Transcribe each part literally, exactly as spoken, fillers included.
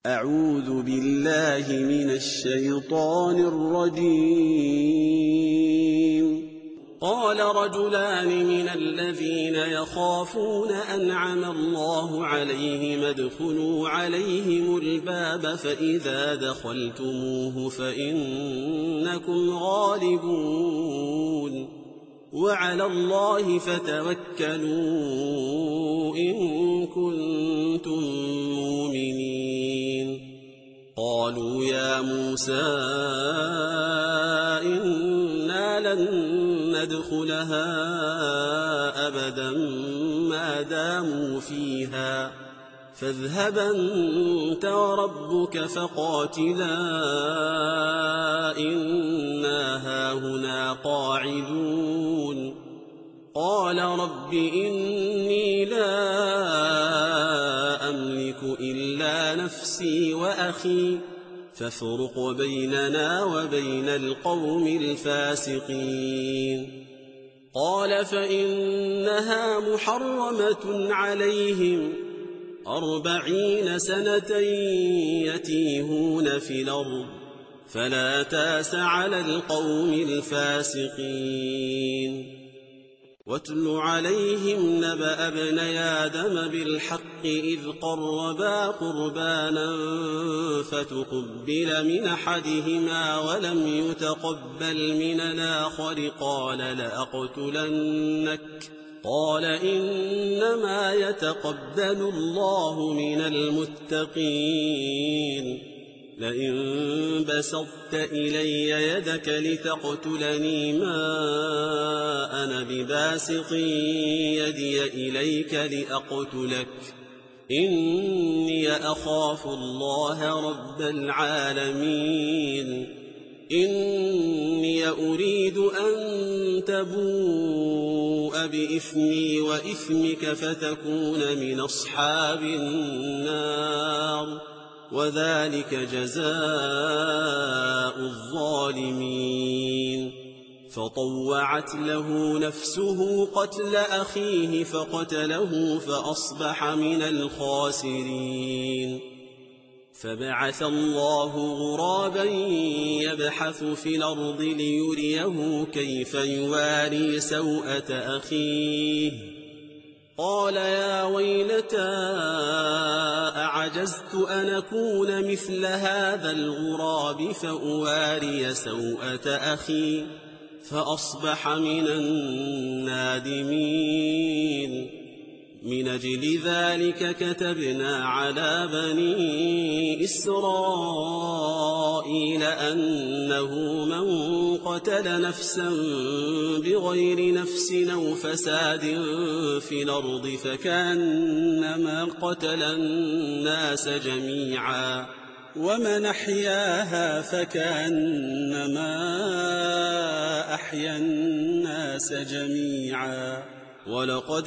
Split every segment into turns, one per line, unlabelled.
أعوذ بالله من الشيطان الرجيم. قال رجلان من الذين يخافون أنعم الله عليهم ادخلوا عليهم الباب فإذا دخلتموه فإنكم غالبون وعلى الله فتوكلوا إن كنتم مؤمنين. قالوا يا موسى إنا لن ندخلها أبدا ما داموا فيها فاذهب أنت وربك فقاتلا إنا هاهنا قاعدون. قال رب إني لا أملك إلا نفسي وأخي فافرق بيننا وبين القوم الفاسقين. قال فإنها محرمة عليهم أربعين سنة يتيهون في الأرض فلا تاس على القوم الفاسقين. واتل عليهم نبأ ابني آدم بالحق إذ قربا قربانا فتقبل من أحدهما ولم يتقبل من الآخر قال لأقتلنك قال إنما يتقبل الله من المتقين. لئن بسطت إلي يدك لتقتلني ما أنا بباسط يدي إليك لأقتلك إني أخاف الله رب العالمين. إني أريد أن تبوء بإثمي وإثمك فتكون من أصحاب النار وذلك جزاء الظالمين. فطوعت له نفسه قتل أخيه فقتله فأصبح من الخاسرين. فبعث الله غرابا يبحث في الأرض ليريه كيف يواري سوءة أخيه قال يا ويلتى أعجزت أن أكون مثل هذا الغراب فأواري سوءة أخي فأصبح من النادمين. من أجل ذلك كتبنا على بني إسرائيل أنه من قتل نفسا بغير نفس أو فساد في الأرض فكأنما قتل الناس جميعا ومن أحياها فكأنما أحيا الناس جميعا. ولقد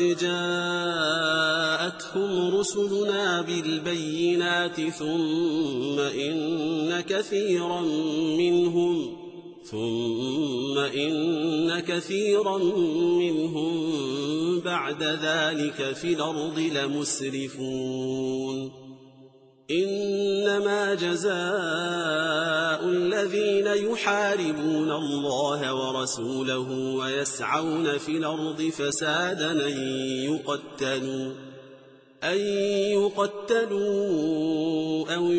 جاءتهم رسلنا بالبينات ثم إن كثيرا منهم ثم إن كثيرا منهم بعد ذلك في الأرض لمسرفون. إنما جزاء الذين يحاربون الله ورسوله ويسعون في الأرض فسادا أن يقتلوا أن يقتلوا أو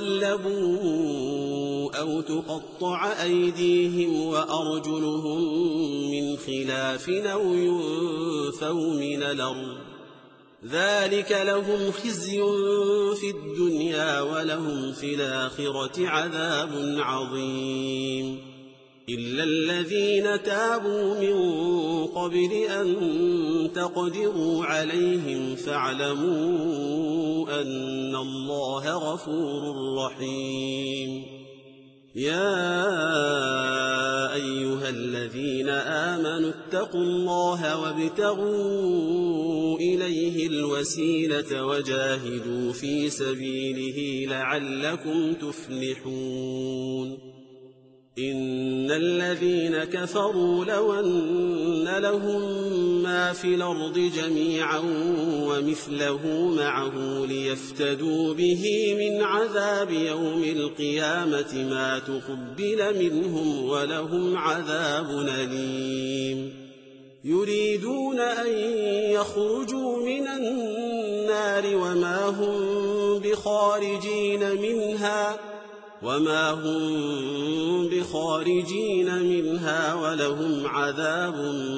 يصلبوا أو تقطع أيديهم وأرجلهم من خلاف أو ينفوا من الأرض ذلك لهم خزي في الدنيا ولهم في الآخرة عذاب عظيم. إلا الذين تابوا من قبل أن تقدروا عليهم فاعلموا أن الله غفور رحيم. يا أيها الذين آمنوا اتقوا الله وابتغوا إليه الوسيلة وجاهدوا في سبيله لعلكم تفلحون. إن الذين كفروا لو أن لهم ما في الأرض جميعا ومثله معه ليفتدوا به من عذاب يوم القيامة ما تقبل منهم ولهم عذاب أليم يريدون أن يخرجوا من النار وما هم بخارجين منها وما هم بخارجين منها ولهم عذاب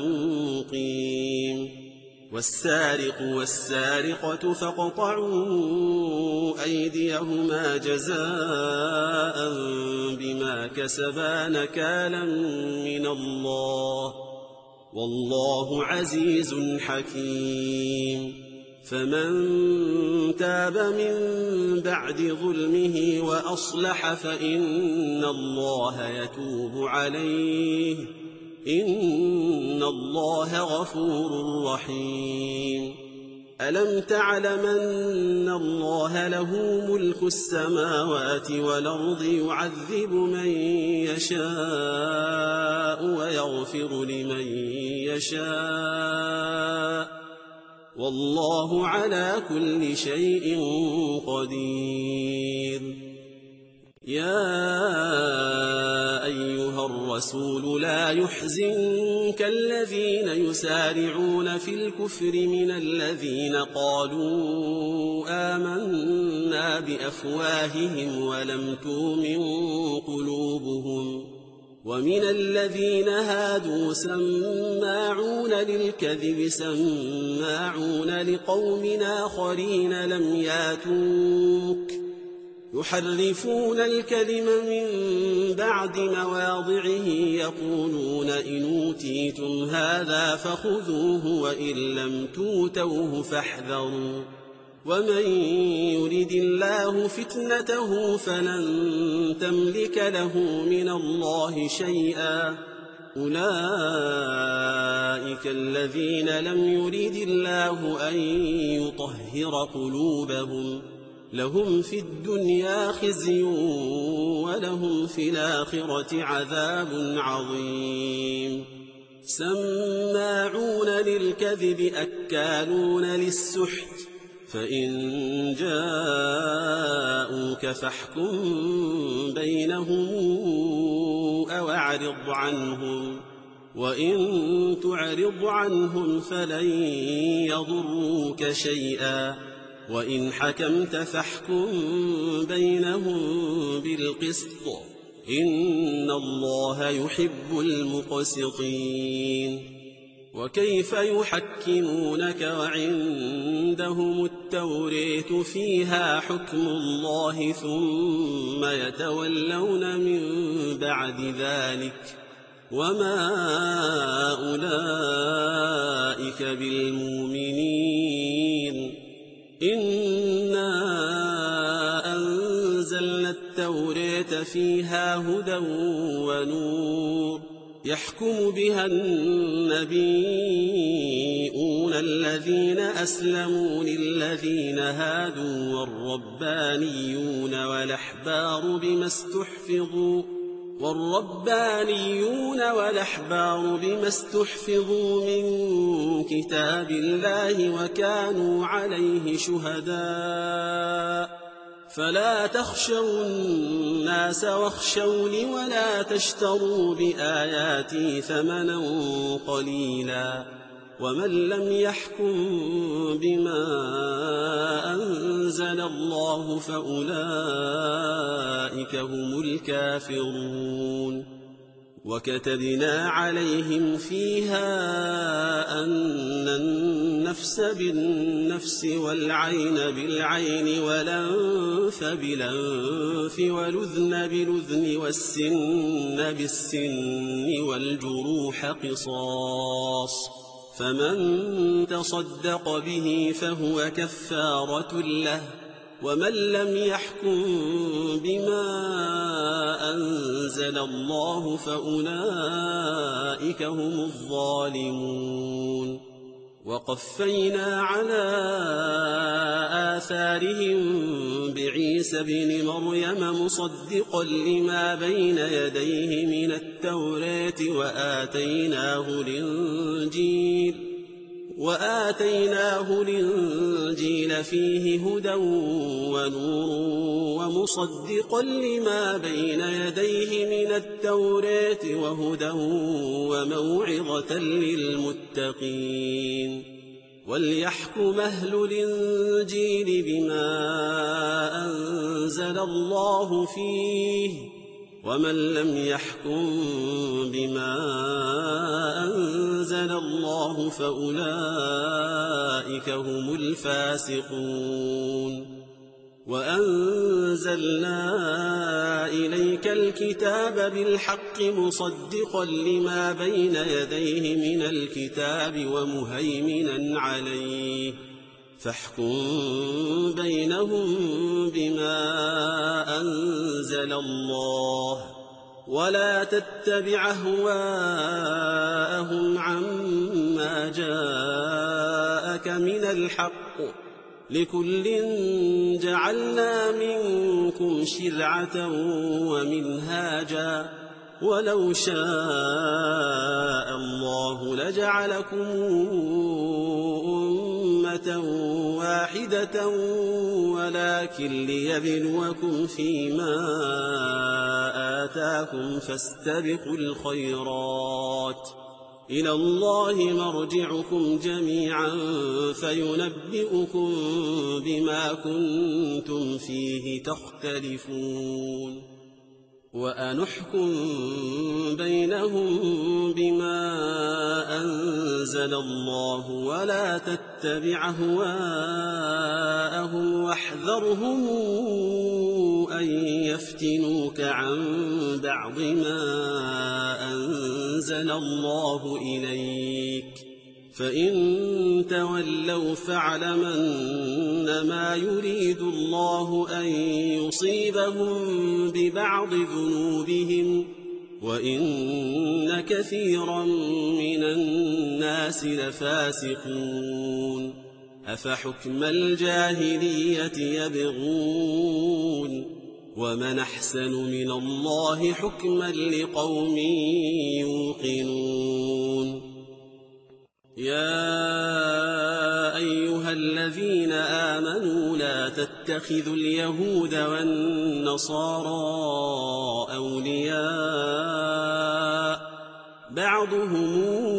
مقيم والسارق والسارقة فاقطعوا أيديهما جزاء بما كسبا نكالا من الله والله عزيز حكيم فمن تاب من بعد ظلمه وأصلح فإن الله يتوب عليه إن الله غفور رحيم ألم تعلمن الله له ملك السماوات والأرض يعذب من يشاء ويغفر لمن يشاء والله على كل شيء قدير يا أيها الرسول لا يحزنك الذين يسارعون في الكفر من الذين قالوا آمنا بأفواههم ولم تؤمن قلوبهم ومن الذين هادوا سماعون للكذب سماعون لقوم آخرين لم ياتوك يحرفون الكلم من بعد مواضعه يقولون إن أوتيتم هذا فخذوه وإن لم توتوه فاحذروا ومن يرد الله فتنته فلن تملك له من الله شيئا أولئك الذين لم يرد الله أن يطهر قلوبهم لهم في الدنيا خزي ولهم في الآخرة عذاب عظيم سماعون للكذب أكالون للسحت فإن جاءوك فاحكم بينهم أو أعرض عنهم وإن تعرض عنهم فلن يضروك شيئا وإن حكمت فاحكم بينهم بالقسط إن الله يحب المقسطين وكيف يحكمونك وعندهم التوريت فيها حكم الله ثم يتولون من بعد ذلك وما أولئك بالمؤمنين إنا أنزلنا التوراة فيها هدى ونور يحكم بها النبيون الذين أسلموا للذين هادوا والربانيون والأحبار بما استحفظوا والربانيون والأحبار بما استحفظوا من كتاب الله وكانوا عليه شهداء فلا تخشوا الناس واخشوني ولا تشتروا بآياتي ثمنا قليلا ومن لم يحكم بما أنزل الله فأولئك هم الكافرون وكتبنا عليهم فيها أن النفس بالنفس والعين بالعين والأنف بالأنف والأذن بالأذن والسن بالسن والجروح قصاص فمن تصدق به فهو كفارة له ومن لم يحكم بما أنزل الله فأولئك هم الظالمون وقفينا على آثارهم بعيسى ابن مريم مصدقا لما بين يديه من التوراة وآتيناه الإنجيل وآتيناه الإنجيل فيه هدى ونور ومصدقا لما بين يديه من التوراة وهدى وموعظة للمتقين وليحكم أهل الإنجيل بما أنزل الله فيه ومن لم يحكم بما أنزل الله فأولئك هم الفاسقون وأنزلنا إليك الكتاب بالحق مصدقا لما بين يديه من الكتاب ومهيمنا عليه فاحكم بينهم بما أنزل الله ولا تتبع أهواءهم عما جاءك من الحق لكل جعلنا منكم شرعة ومنهاجا ولو شاء الله لجعلكم أمة واحدة ولكن ليبلوكم فيما آتاكم فاستبقوا الخيرات إلى الله مرجعكم جميعا فينبئكم بما كنتم فيه تختلفون وأنحكم بينهم بما أنزل الله ولا تتبع أهواءهم واحذرهم أن يفتنوك عن بعض ما أنزل الله إليك فإن تولوا فاعلم أنما يريد الله أن يصيبهم ببعض ذنوبهم وإن كثيرا من الناس لفاسقون أفحكم الجاهلية يبغون ومن أحسن من الله حكما لقوم يوقنون يا أيها الذين آمنوا لا تتخذوا اليهود والنصارى أولياء بعضهم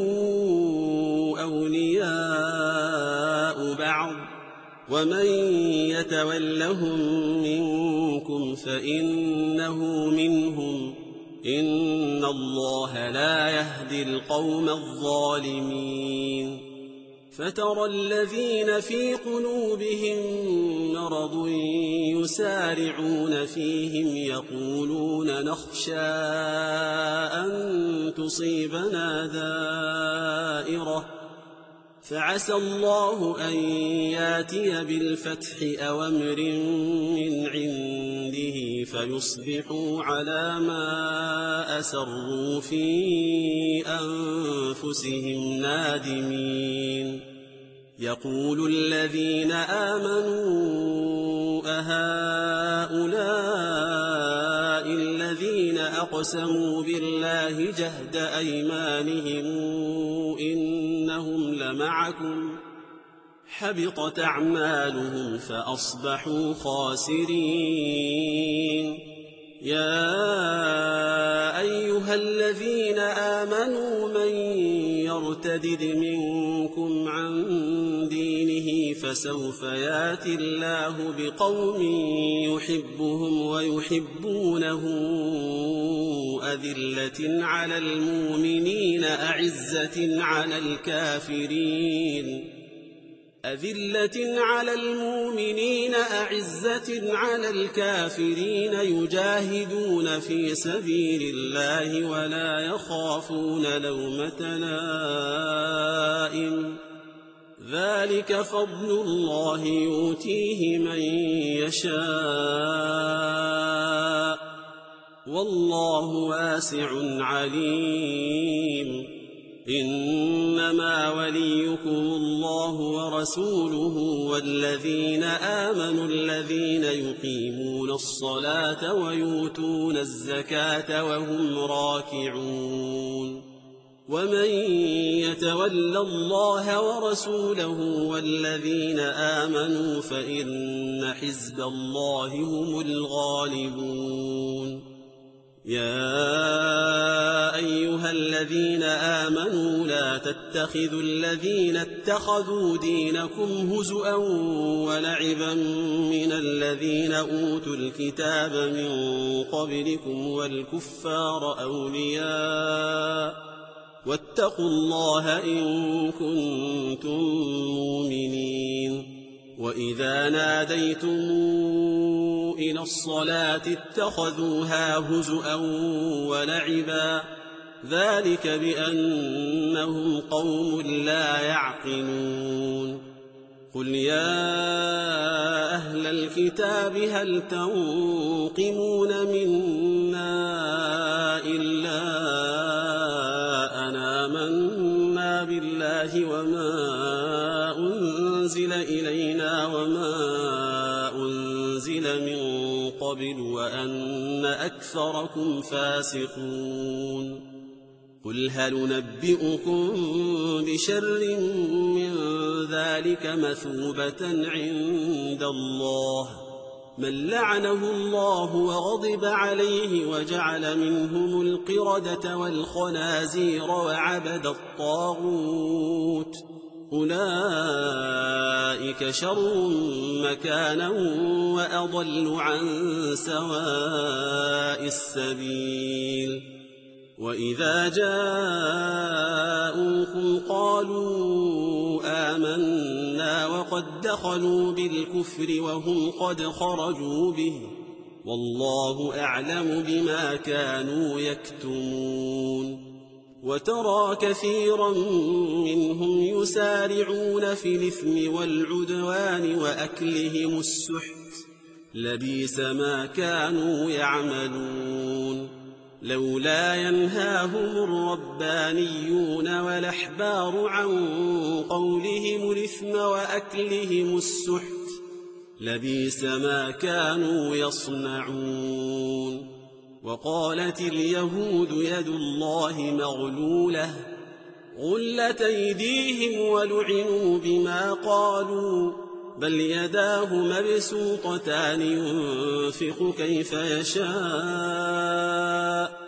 أولياء بعض ومن يتولهم منكم فإنه منهم إن الله لا يهدي القوم الظالمين فترى الذين في قلوبهم مرض يسارعون فيهم يقولون نخشى أن تصيبنا دائرة فعسى الله أن ياتي بالفتح أو أمر من عنده فيصبحوا على ما أسروا في أنفسهم نادمين يقول الذين آمنوا أهؤلاء الذين أقسموا بالله جهد أيمانهم إنهم لمعكم حبطت أعمالهم فأصبحوا خاسرين يا أيها الذين آمنوا من يرتدد منكم عن دينه فسوف ياتي الله بقوم يحبهم ويحبونه أذلة على المؤمنين أعزة على الكافرين أذلة على المؤمنين أعزة على الكافرين يجاهدون في سبيل الله ولا يخافون لومة لائم ذلك فضل الله يؤتيه من يشاء والله واسع عليم إنما وليكم الله ورسوله والذين آمنوا الذين يقيمون الصلاة ويؤتون الزكاة وهم راكعون ومن يتول الله ورسوله والذين آمنوا فإن حزب الله هم الغالبون. يا أيها الذين آمنوا لا تتخذوا الذين اتخذوا دينكم هزؤا ولعبا من الذين أوتوا الكتاب من قبلكم والكفار أولياء واتقوا الله إن كنتم مؤمنين. وإذا ناديتم إلى الصلاة اتخذوها هزؤا ولعبا ذلك بأنهم قوم لا يعقلون. قل يا أهل الكتاب هل تنقمون منا إلا أن آمنا بالله وما أنزل إلينا وما أنزل من قبل وأن أكثركم فاسقون. قل هل ننبئكم بشر من ذلك مثوبة عند الله من لعنه الله وغضب عليه وجعل منهم القردة والخنازير وعبد الطاغوت أولئك شر مكانا وأضل عن سواء السبيل. وإذا جاءوكم قالوا آمنا وقد دخلوا بالكفر وهم قد خرجوا به والله أعلم بما كانوا يكتمون. وترى كثيرا منهم يسارعون في الإثم والعدوان وأكلهم السحت لبئس ما كانوا يعملون. لولا ينهاهم الربانيون والأحبار عن قولهم الإثم وأكلهم السحت لبئس ما كانوا يصنعون. وقالت اليهود يد الله مغلولة غلت أيديهم ولعنوا بما قالوا بل يداه مبسوطتان ينفق كيف يشاء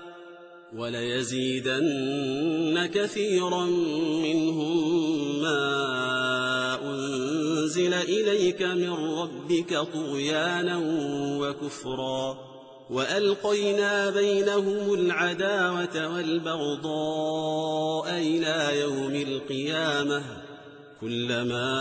وليزيدن كثيرا منهم ما أنزل إليك من ربك طغيانا وكفرا وألقينا بينهم العداوة والبغضاء إلى يوم القيامة كلما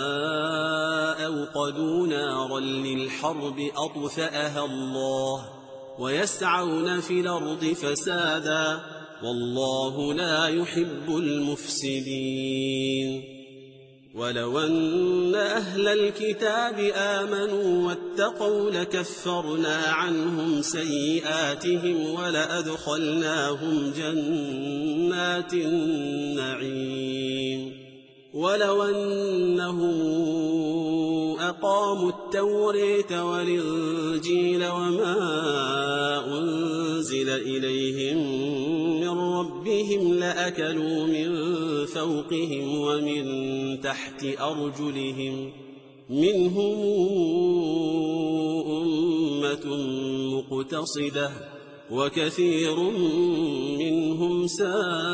أوقدوا نارا للحرب أطفأها الله ويسعون في الأرض فسادا والله لا يحب المفسدين. ولو أن أهل الكتاب آمنوا واتقوا لكفرنا عنهم سيئاتهم ولأدخلناهم جنات النعيم. ولو أنهم أقاموا التوراة والإنجيل وما أنزل إليهم من ربهم لأكلوا من فوقهم ومن تحت أرجلهم منهم أمة مقتصدة وكثير منهم ساء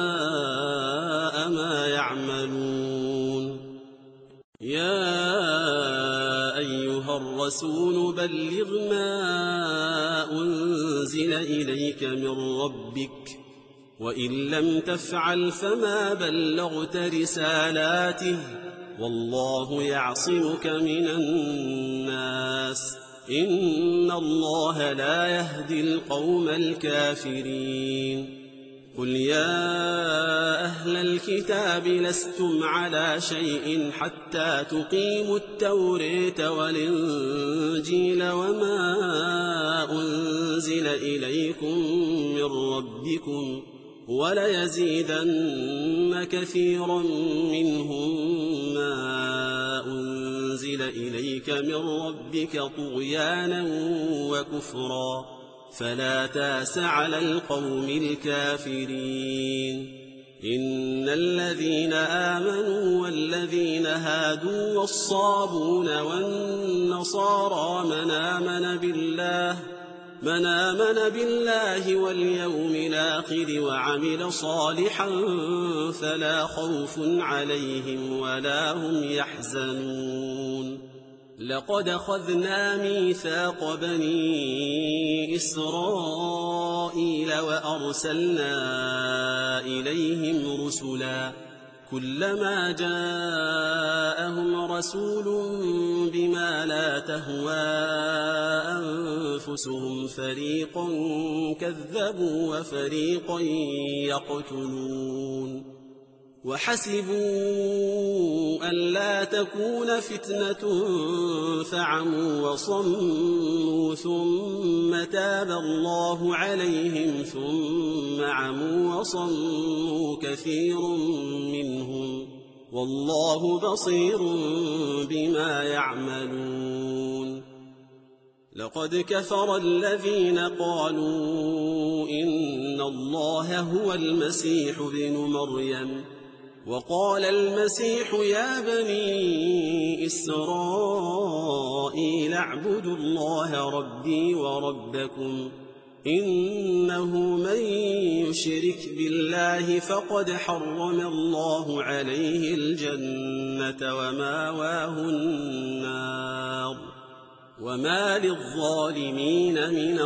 ما يعملون. يا أيها الرسول بلغ ما أنزل إليك من ربك وإن لم تفعل فما بلغت رسالاته والله يعصمك من الناس إن الله لا يهدي القوم الكافرين. قل يا أهل الكتاب لستم على شيء حتى تقيموا التوراة والإنجيل وما أنزل إليكم من ربكم وليزيدن كثيرا منهم ما أنزل إليك من ربك طغيانا وكفرا فلا تاس على القوم الكافرين إن الذين آمنوا والذين هادوا والصابون والنصارى من آمن بالله من آمن بالله واليوم الآخر وعمل صالحا فلا خوف عليهم ولا هم يحزنون لقد أخذنا ميثاق بني إسرائيل وأرسلنا إليهم رسلا كلما جاءهم رسول بما لا تهوى أنفسهم فريقا كذبوا وفريقا يقتلون وحسبوا ألا تكون فتنة فعموا وصموا ثم تاب الله عليهم ثم عموا وصموا كثير منهم والله بصير بما يعملون لقد كفر الذين قالوا إن الله هو المسيح ابن مريم وقال المسيح يا بني إسرائيل اعبدوا الله ربي وربكم إنه من يشرك بالله فقد حرم الله عليه الجنة وماواه النار وما للظالمين من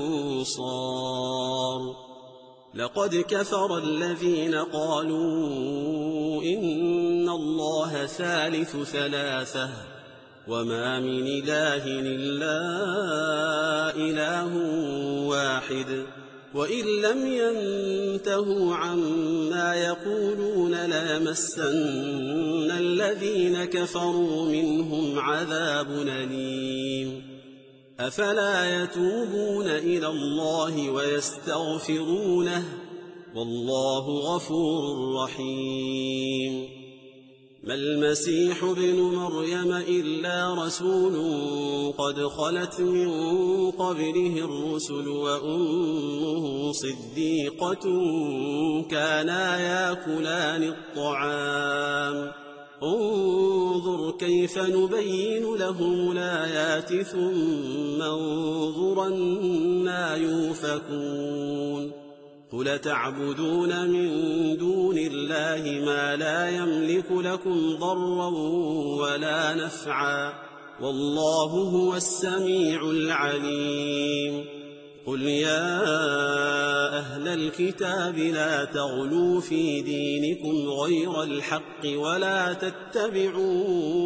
أنصار لقد كفر الذين قالوا إن الله ثالث ثلاثة وما من إله إلا إله واحد وإن لم ينتهوا عما يقولون ليمسن الذين كفروا منهم عذاب أليم أفلا يتوبون إلى الله ويستغفرونه والله غفور رحيم ما المسيح ابن مريم إلا رسول قد خلت من قبله الرسل وأمه صديقة كانا يأكلان الطعام انظر كيف نبين لهم الآيات ثم انظر أنى يؤفكون قل تعبدون من دون الله ما لا يملك لكم ضرا ولا نفعا والله هو السميع العليم قل يا أهل الكتاب لا تغلوا في دينكم غير الحق ولا تتبعوا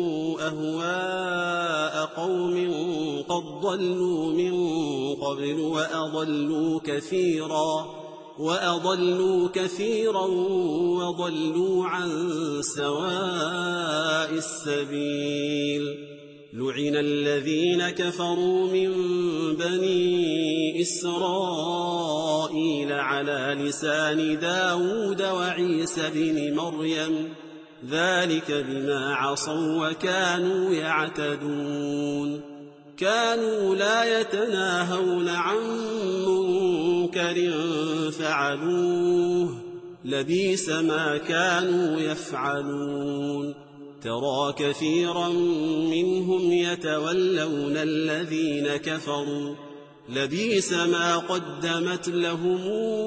أهواء قوم قد ضلوا من قبل وأضلوا كثيرا وأضلوا كثيرا وضلوا عن سواء السبيل لعن الذين كفروا من بني إسرائيل على لسان داود وعيسى بن مريم ذلك بما عصوا وكانوا يعتدون كانوا لا يتناهون عن منكر فعلوه لبئس ما كانوا يفعلون ترى كثيرا منهم يتولون الذين كفروا لبئس ما قدمت لهم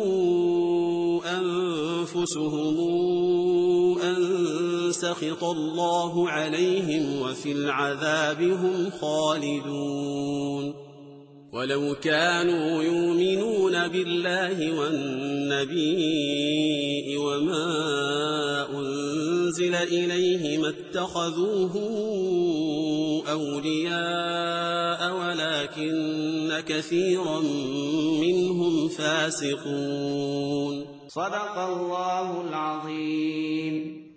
أنفسهم أن سخط الله عليهم وفي العذاب هم خالدون ولو كانوا يؤمنون بالله والنبي وما أنزل إليه ما اتخذوهم أولياء ولكن كثيرا منهم فاسقون
صدق الله العظيم.